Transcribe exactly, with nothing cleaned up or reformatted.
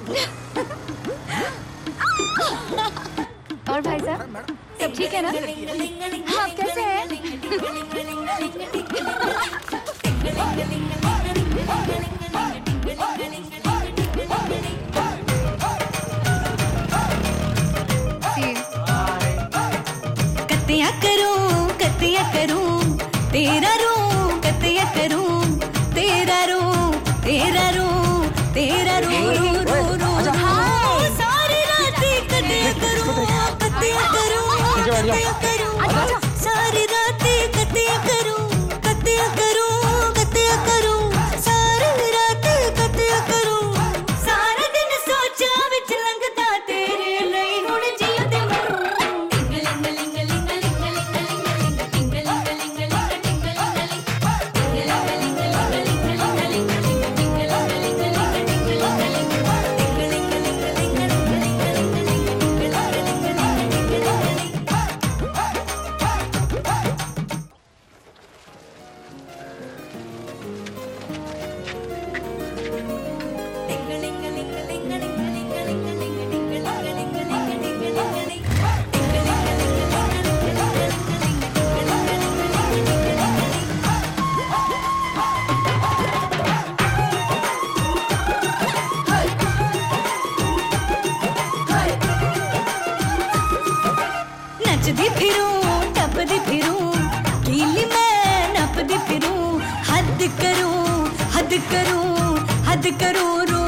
और भाई साहब सब ठीक है ना? हाँ, आप कैसे हैं? कतिया करूं कतिया करूं तेरा रूं कतिया करूं तेरा रूं तेरा रूं तेरा रूं रूं रूं रूं सारी रात कतिया करूं कतिया करूं कतिया करूं सारी रात कतिया करूं कतिया करूं कतिया करूं सारी रात कतिया करूं सारा दिन सोचा विच लंघदा तेरे ਲਈ ਹੁਣ ਜੀਓ ਤੇ ਮरूं नचदी फिरूं टपदी फिरूं कीली मैं नपदी फिरूं हद करूं हद करूं हद करूं